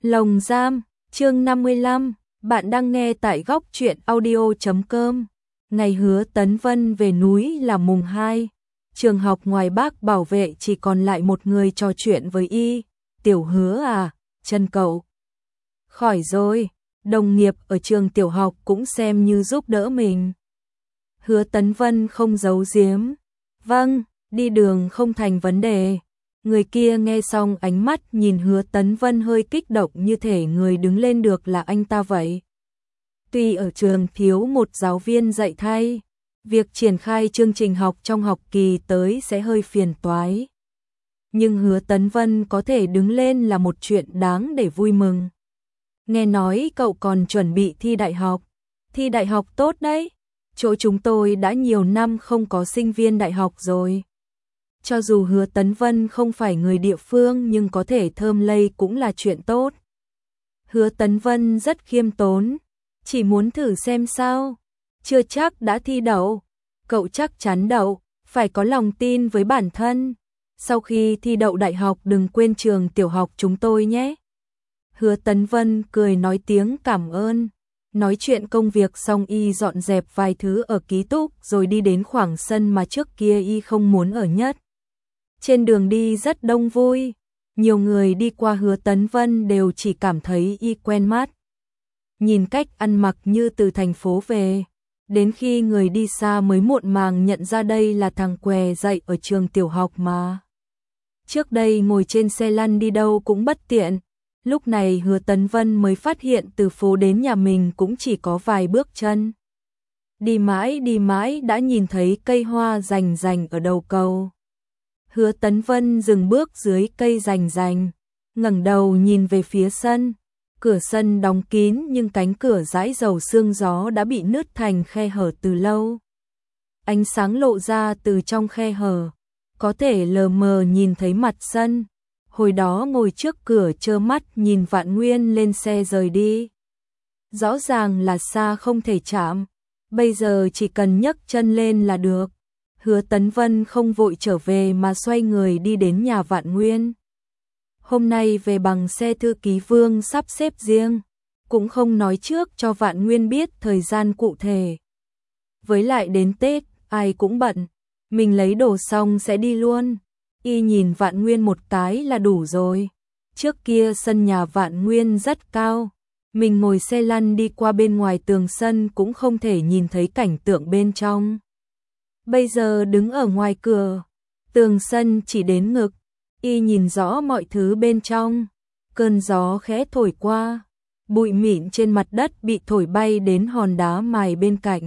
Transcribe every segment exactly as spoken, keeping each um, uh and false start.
Lồng giam, chương năm mươi lăm, bạn đang nghe tại góc truyện audio chấm com. Ngày Hứa Tấn Vân về núi là mùng hai, trường học ngoài bác bảo vệ chỉ còn lại một người trò chuyện với y. Tiểu Hứa à, chân cậu khỏi rồi, đồng nghiệp ở trường tiểu học cũng xem như giúp đỡ mình. Hứa Tấn Vân không giấu giếm, vâng, đi đường không thành vấn đề. Người kia nghe xong ánh mắt nhìn Hứa Tấn Vân hơi kích động như thể người đứng lên được là anh ta vậy. Tuy ở trường thiếu một giáo viên dạy thay, việc triển khai chương trình học trong học kỳ tới sẽ hơi phiền toái. Nhưng Hứa Tấn Vân có thể đứng lên là một chuyện đáng để vui mừng. Nghe nói cậu còn chuẩn bị thi đại học. Thi đại học tốt đấy. Chỗ chúng tôi đã nhiều năm không có sinh viên đại học rồi. Cho dù Hứa Tấn Vân không phải người địa phương nhưng có thể thơm lây cũng là chuyện tốt. Hứa Tấn Vân rất khiêm tốn, chỉ muốn thử xem sao. Chưa chắc đã thi đậu, cậu chắc chắn đậu, phải có lòng tin với bản thân. Sau khi thi đậu đại học đừng quên trường tiểu học chúng tôi nhé. Hứa Tấn Vân cười nói tiếng cảm ơn. Nói chuyện công việc xong y dọn dẹp vài thứ ở ký túc rồi đi đến khoảng sân mà trước kia y không muốn ở nhất. Trên đường đi rất đông vui, nhiều người đi qua Hứa Tấn Vân đều chỉ cảm thấy y quen mắt. Nhìn cách ăn mặc như từ thành phố về, đến khi người đi xa mới muộn màng nhận ra đây là thằng què dạy ở trường tiểu học mà. Trước đây ngồi trên xe lăn đi đâu cũng bất tiện, lúc này Hứa Tấn Vân mới phát hiện từ phố đến nhà mình cũng chỉ có vài bước chân. Đi mãi đi mãi đã nhìn thấy cây hoa rành rành ở đầu cầu. Hứa Tấn Vân dừng bước dưới cây rành rành, ngẩng đầu nhìn về phía sân. Cửa sân đóng kín nhưng cánh cửa dãi dầu sương gió đã bị nứt thành khe hở từ lâu. Ánh sáng lộ ra từ trong khe hở, có thể lờ mờ nhìn thấy mặt sân. Hồi đó ngồi trước cửa trơ mắt nhìn Vạn Nguyên lên xe rời đi. Rõ ràng là xa không thể chạm, bây giờ chỉ cần nhấc chân lên là được. Hứa Tấn Vân không vội trở về mà xoay người đi đến nhà Vạn Nguyên. Hôm nay về bằng xe thư ký Vương sắp xếp riêng, cũng không nói trước cho Vạn Nguyên biết thời gian cụ thể. Với lại đến Tết, ai cũng bận, mình lấy đồ xong sẽ đi luôn. Y nhìn Vạn Nguyên một cái là đủ rồi. Trước kia sân nhà Vạn Nguyên rất cao, mình ngồi xe lăn đi qua bên ngoài tường sân cũng không thể nhìn thấy cảnh tượng bên trong. Bây giờ đứng ở ngoài cửa, tường sân chỉ đến ngực, y nhìn rõ mọi thứ bên trong. Cơn gió khẽ thổi qua, bụi mịn trên mặt đất bị thổi bay đến hòn đá mài bên cạnh.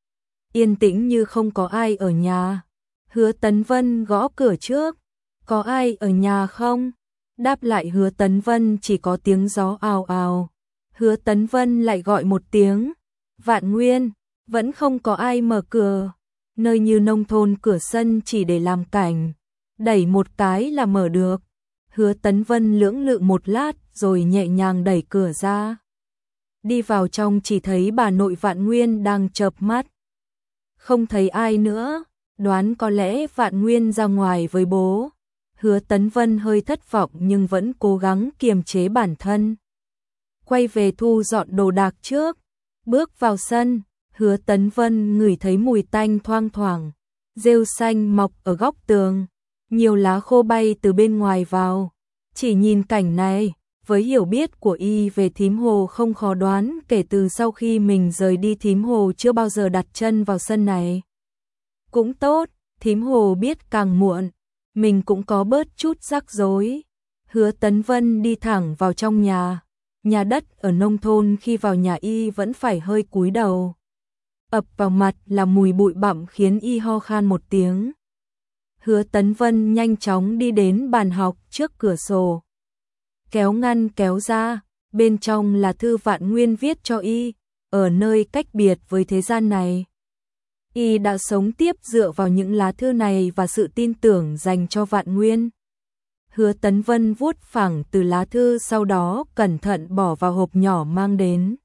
Yên tĩnh như không có ai ở nhà. Hứa Tấn Vân gõ cửa trước. Có ai ở nhà không? Đáp lại Hứa Tấn Vân chỉ có tiếng gió ào ào. Hứa Tấn Vân lại gọi một tiếng. Vạn Nguyên, vẫn không có ai mở cửa. Nơi như nông thôn cửa sân chỉ để làm cảnh, đẩy một cái là mở được. Hứa Tấn Vân lưỡng lự một lát rồi nhẹ nhàng đẩy cửa ra. Đi vào trong chỉ thấy bà nội Vạn Nguyên đang chợp mắt. Không thấy ai nữa, đoán có lẽ Vạn Nguyên ra ngoài với bố. Hứa Tấn Vân hơi thất vọng nhưng vẫn cố gắng kiềm chế bản thân. Quay về thu dọn đồ đạc trước, bước vào sân. Hứa Tấn Vân ngửi thấy mùi tanh thoang thoảng, rêu xanh mọc ở góc tường, nhiều lá khô bay từ bên ngoài vào. Chỉ nhìn cảnh này, với hiểu biết của y về Thím Hồ không khó đoán kể từ sau khi mình rời đi Thím Hồ chưa bao giờ đặt chân vào sân này. Cũng tốt, Thím Hồ biết càng muộn, mình cũng có bớt chút rắc rối. Hứa Tấn Vân đi thẳng vào trong nhà, nhà đất ở nông thôn khi vào nhà y vẫn phải hơi cúi đầu. Ập vào mặt là mùi bụi bặm khiến y ho khan một tiếng. Hứa Tấn Vân nhanh chóng đi đến bàn học trước cửa sổ. Kéo ngăn kéo ra, bên trong là thư Vạn Nguyên viết cho y, ở nơi cách biệt với thế gian này. Y đã sống tiếp dựa vào những lá thư này và sự tin tưởng dành cho Vạn Nguyên. Hứa Tấn Vân vuốt phẳng từ lá thư sau đó cẩn thận bỏ vào hộp nhỏ mang đến.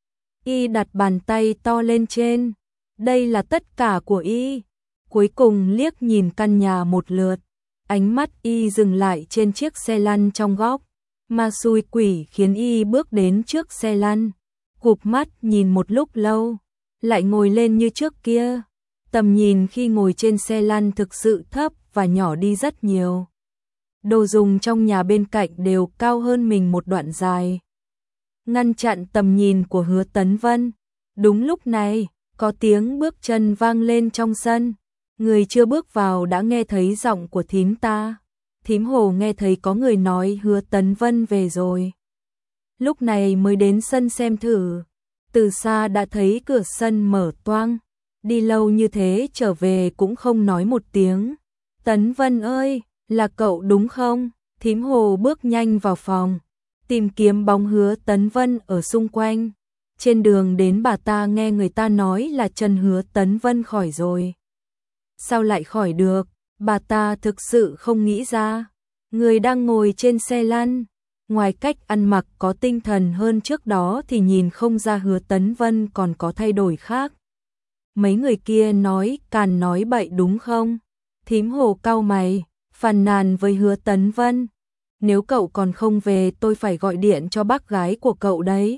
Y đặt bàn tay to lên trên. Đây là tất cả của y. Cuối cùng liếc nhìn căn nhà một lượt. Ánh mắt y dừng lại trên chiếc xe lăn trong góc. Ma xui quỷ khiến y bước đến trước xe lăn, cụp mắt nhìn một lúc lâu, lại ngồi lên như trước kia. Tầm nhìn khi ngồi trên xe lăn thực sự thấp và nhỏ đi rất nhiều. Đồ dùng trong nhà bên cạnh đều cao hơn mình một đoạn dài, ngăn chặn tầm nhìn của Hứa Tấn Vân. Đúng lúc này, có tiếng bước chân vang lên trong sân. Người chưa bước vào đã nghe thấy giọng của thím ta. Thím Hồ nghe thấy có người nói Hứa Tấn Vân về rồi. Lúc này mới đến sân xem thử. Từ xa đã thấy cửa sân mở toang. Đi lâu như thế trở về cũng không nói một tiếng. Tấn Vân ơi, là cậu đúng không? Thím Hồ bước nhanh vào phòng, tìm kiếm bóng Hứa Tấn Vân ở xung quanh. Trên đường đến bà ta nghe người ta nói là chân Hứa Tấn Vân khỏi rồi. Sao lại khỏi được? Bà ta thực sự không nghĩ ra. Người đang ngồi trên xe lăn, ngoài cách ăn mặc có tinh thần hơn trước đó thì nhìn không ra Hứa Tấn Vân còn có thay đổi khác. Mấy người kia nói càn nói bậy đúng không? Thím Hồ cau mày, phàn nàn với Hứa Tấn Vân. Nếu cậu còn không về tôi phải gọi điện cho bác gái của cậu đấy.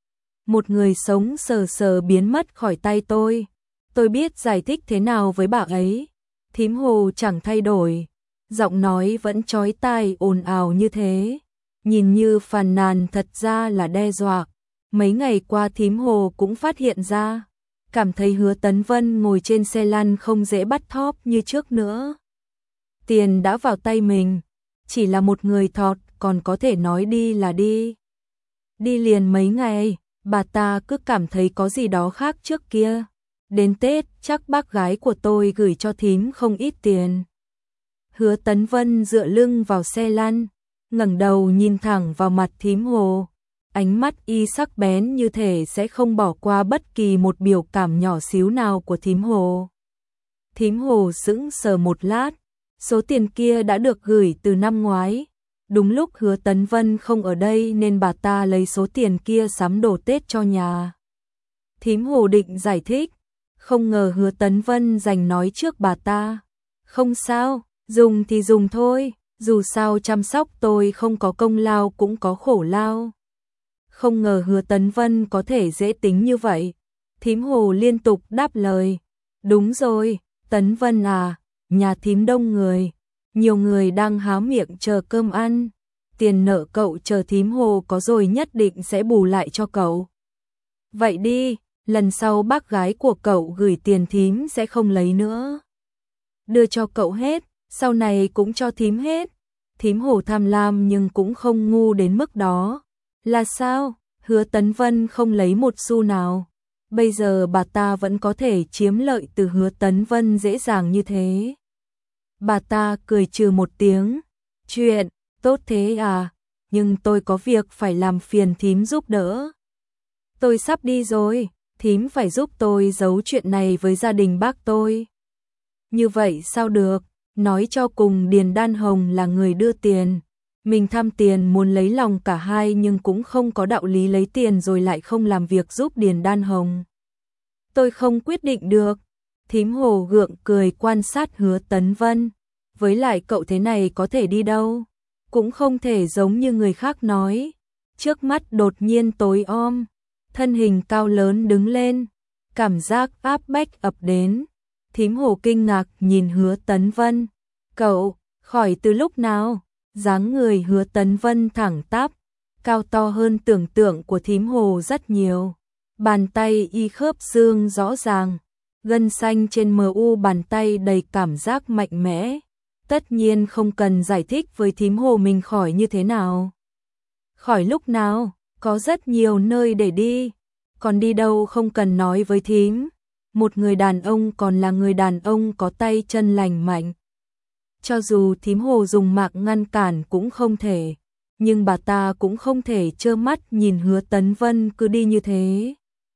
Một người sống sờ sờ biến mất khỏi tay tôi. Tôi biết giải thích thế nào với bà ấy. Thím Hồ chẳng thay đổi, giọng nói vẫn chói tai ồn ào như thế. Nhìn như phàn nàn thật ra là đe dọa. Mấy ngày qua thím Hồ cũng phát hiện ra, cảm thấy Hứa Tấn Vân ngồi trên xe lăn không dễ bắt thóp như trước nữa. Tiền đã vào tay mình, chỉ là một người thọt còn có thể nói đi là đi. Đi liền mấy ngày, bà ta cứ cảm thấy có gì đó khác trước kia. Đến Tết chắc bác gái của tôi gửi cho thím không ít tiền. Hứa Tấn Vân dựa lưng vào xe lăn, ngẩng đầu nhìn thẳng vào mặt thím Hồ. Ánh mắt y sắc bén như thể sẽ không bỏ qua bất kỳ một biểu cảm nhỏ xíu nào của thím Hồ. Thím Hồ sững sờ một lát, số tiền kia đã được gửi từ năm ngoái. Đúng lúc Hứa Tấn Vân không ở đây nên bà ta lấy số tiền kia sắm đồ Tết cho nhà. Thím Hồ định giải thích, không ngờ Hứa Tấn Vân giành nói trước bà ta. Không sao, dùng thì dùng thôi, dù sao chăm sóc tôi không có công lao cũng có khổ lao. Không ngờ Hứa Tấn Vân có thể dễ tính như vậy. Thím Hồ liên tục đáp lời. Đúng rồi, Tấn Vân à, nhà thím đông người. Nhiều người đang há miệng chờ cơm ăn. Tiền nợ cậu chờ thím Hồ có rồi nhất định sẽ bù lại cho cậu. Vậy đi, lần sau bác gái của cậu gửi tiền thím sẽ không lấy nữa. Đưa cho cậu hết, sau này cũng cho thím hết. Thím Hồ tham lam nhưng cũng không ngu đến mức đó. Là sao? Hứa Tấn Vân không lấy một xu nào. Bây giờ bà ta vẫn có thể chiếm lợi từ Hứa Tấn Vân dễ dàng như thế. Bà ta cười trừ một tiếng. Chuyện, tốt thế à, nhưng tôi có việc phải làm phiền thím giúp đỡ. Tôi sắp đi rồi, thím phải giúp tôi giấu chuyện này với gia đình bác tôi. Như vậy sao được, nói cho cùng Điền Đan Hồng là người đưa tiền. Mình tham tiền muốn lấy lòng cả hai nhưng cũng không có đạo lý lấy tiền rồi lại không làm việc giúp Điền Đan Hồng. Tôi không quyết định được. Thím Hồ gượng cười quan sát Hứa Tấn Vân. Với lại cậu thế này có thể đi đâu, cũng không thể giống như người khác nói. Trước mắt đột nhiên tối om, thân hình cao lớn đứng lên, cảm giác áp bách ập đến. Thím Hồ kinh ngạc nhìn Hứa Tấn Vân. Cậu, khỏi từ lúc nào? Dáng người Hứa Tấn Vân thẳng tắp, cao to hơn tưởng tượng của thím Hồ rất nhiều. Bàn tay y khớp xương rõ ràng, gân xanh trên mờ u bàn tay đầy cảm giác mạnh mẽ. Tất nhiên không cần giải thích với thím Hồ mình khỏi như thế nào. Khỏi lúc nào, có rất nhiều nơi để đi. Còn đi đâu không cần nói với thím. Một người đàn ông còn là người đàn ông có tay chân lành mạnh. Cho dù thím Hồ dùng mạng ngăn cản cũng không thể. Nhưng bà ta cũng không thể trơ mắt nhìn Hứa Tấn Vân cứ đi như thế.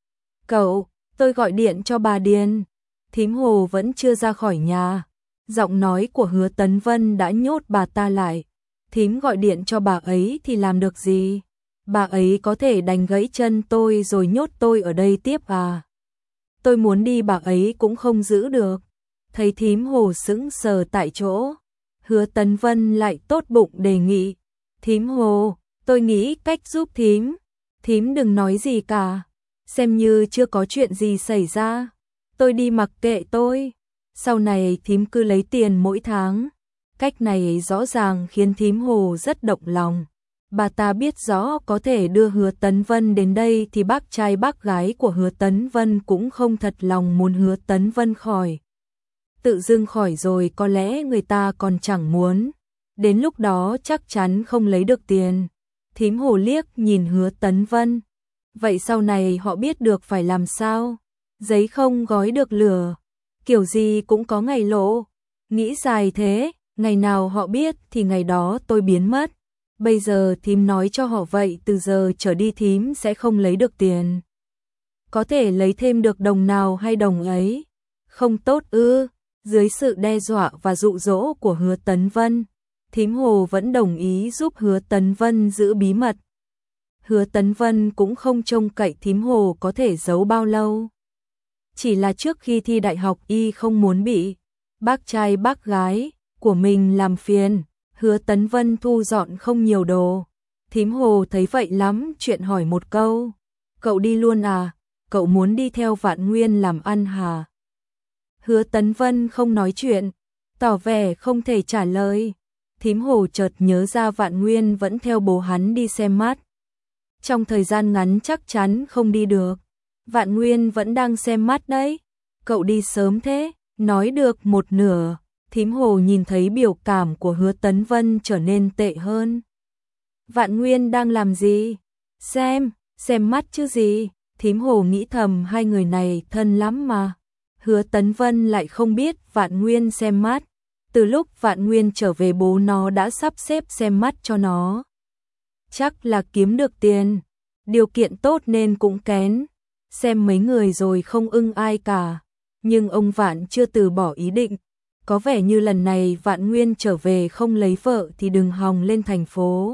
Cậu, tôi gọi điện cho bà Điền. Thím Hồ vẫn chưa ra khỏi nhà. Giọng nói của Hứa Tấn Vân đã nhốt bà ta lại. Thím gọi điện cho bà ấy thì làm được gì? Bà ấy có thể đánh gãy chân tôi rồi nhốt tôi ở đây tiếp à? Tôi muốn đi bà ấy cũng không giữ được. Thấy thím Hồ sững sờ tại chỗ, Hứa Tấn Vân lại tốt bụng đề nghị. Thím Hồ, Tôi nghĩ cách giúp thím. Thím đừng nói gì cả. Xem như chưa có chuyện gì xảy ra. Tôi đi mặc kệ tôi. Sau này thím cứ lấy tiền mỗi tháng. Cách này rõ ràng khiến thím Hồ rất động lòng. Bà ta biết rõ có thể đưa Hứa Tấn Vân đến đây thì bác trai bác gái của Hứa Tấn Vân cũng không thật lòng muốn Hứa Tấn Vân khỏi. Tự dưng khỏi rồi có lẽ người ta còn chẳng muốn. Đến lúc đó chắc chắn không lấy được tiền. Thím Hồ liếc nhìn Hứa Tấn Vân. Vậy sau này họ biết được phải làm sao? Giấy không gói được lửa. Kiểu gì cũng có ngày lộ. Nghĩ dài thế, ngày nào họ biết thì ngày đó tôi biến mất. Bây giờ thím nói cho họ vậy, từ giờ trở đi thím sẽ không lấy được tiền. Có thể lấy thêm được đồng nào hay đồng ấy. Không tốt ư? Dưới sự đe dọa và dụ dỗ của Hứa Tấn Vân, thím Hồ vẫn đồng ý giúp Hứa Tấn Vân giữ bí mật. Hứa Tấn Vân cũng không trông cậy thím Hồ có thể giấu bao lâu. Chỉ là trước khi thi đại học y không muốn bị bác trai bác gái của mình làm phiền. Hứa Tấn Vân thu dọn không nhiều đồ. Thím Hồ thấy vậy lắm chuyện hỏi một câu. Cậu đi luôn à? Cậu muốn đi theo Vạn Nguyên làm ăn hả? Hứa Tấn Vân không nói chuyện, tỏ vẻ không thể trả lời. Thím Hồ chợt nhớ ra Vạn Nguyên vẫn theo bố hắn đi xem mắt. Trong thời gian ngắn chắc chắn không đi được. Vạn Nguyên vẫn đang xem mắt đấy. Cậu đi sớm thế, nói được một nửa. Thím Hồ nhìn thấy biểu cảm của Hứa Tấn Vân trở nên tệ hơn. Vạn Nguyên đang làm gì? Xem, xem mắt chứ gì. Thím Hồ nghĩ thầm hai người này thân lắm mà. Hứa Tấn Vân lại không biết Vạn Nguyên xem mắt. Từ lúc Vạn Nguyên trở về bố nó đã sắp xếp xem mắt cho nó. Chắc là kiếm được tiền. Điều kiện tốt nên cũng kén. Xem mấy người rồi không ưng ai cả. Nhưng ông Vạn chưa từ bỏ ý định. Có vẻ như lần này Vạn Nguyên trở về không lấy vợ thì đừng hòng lên thành phố.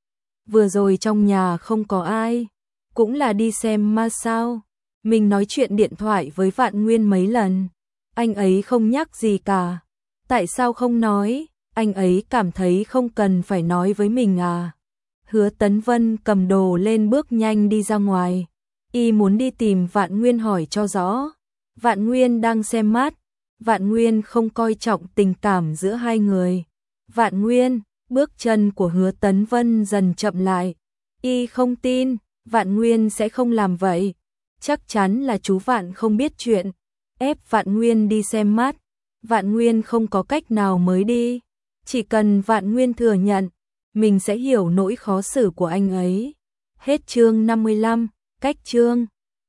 Vừa rồi trong nhà không có ai. Cũng là đi xem ma sao. Mình nói chuyện điện thoại với Vạn Nguyên mấy lần. Anh ấy không nhắc gì cả. Tại sao không nói? Anh ấy cảm thấy không cần phải nói với mình à? Hứa Tấn Vân cầm đồ lên bước nhanh đi ra ngoài. Y muốn đi tìm Vạn Nguyên hỏi cho rõ. Vạn Nguyên đang xem mắt. Vạn Nguyên không coi trọng tình cảm giữa hai người. Vạn Nguyên, bước chân của Hứa Tấn Vân dần chậm lại. Y không tin, Vạn Nguyên sẽ không làm vậy. Chắc chắn là chú Vạn không biết chuyện. Ép Vạn Nguyên đi xem mắt. Vạn Nguyên không có cách nào mới đi. Chỉ cần Vạn Nguyên thừa nhận, mình sẽ hiểu nỗi khó xử của anh ấy. Hết chương năm mươi lăm, cách chương.